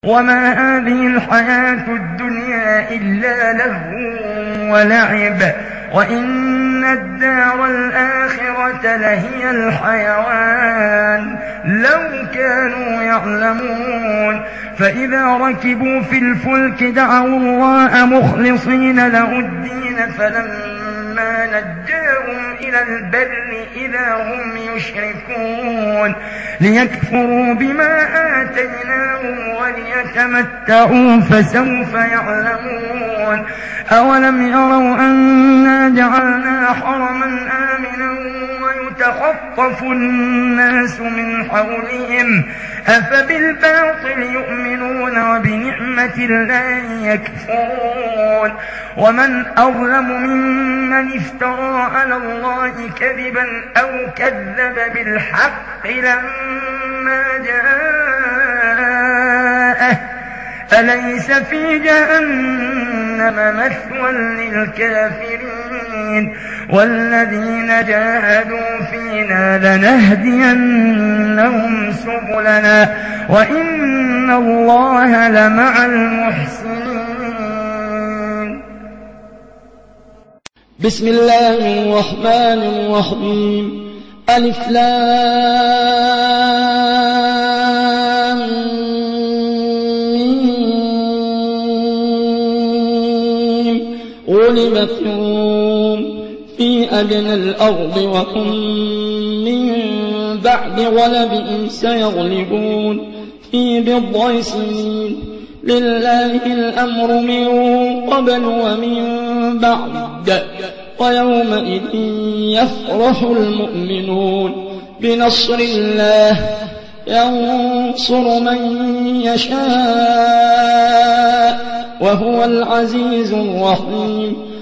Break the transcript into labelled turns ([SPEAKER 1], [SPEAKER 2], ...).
[SPEAKER 1] وما هذه الحياة الدنيا إلا لهو ولعب وإن الدار الآخرة لهي الحيوان لو كانوا يعلمون فإذا ركبوا في الفلك دعوا الله مخلصين له الدين فلما نجاهم إلى البر إذا هم يشركون ليكفروا بما آتيناهم وليتمتعوا فسوف يعلمون أولم يروا أنا جعلنا حرما آمنا ويتخطف الناس من حولهم أفبالباطل يؤمنون وبنعمة الله يكفرون ومن أظلم ممن افترى على الله كذبا أو كذب بالحق لما جاءه أليس في جهنم مثوى للكافرين والذين جاهدوا فينا لنهدينهم سبلنا وإن الله لمع المحسنين.
[SPEAKER 2] بسم الله الرحمن الرحيم. ألف لام ميم. غلبت الروم في أدنى الأرض وهم من بعد غلبهم سيغلبون في بضع سنين لله الأمر من قبل ومن بعد ويومئذ يفرح المؤمنون بنصر الله ينصر من يشاء وهو العزيز الرحيم.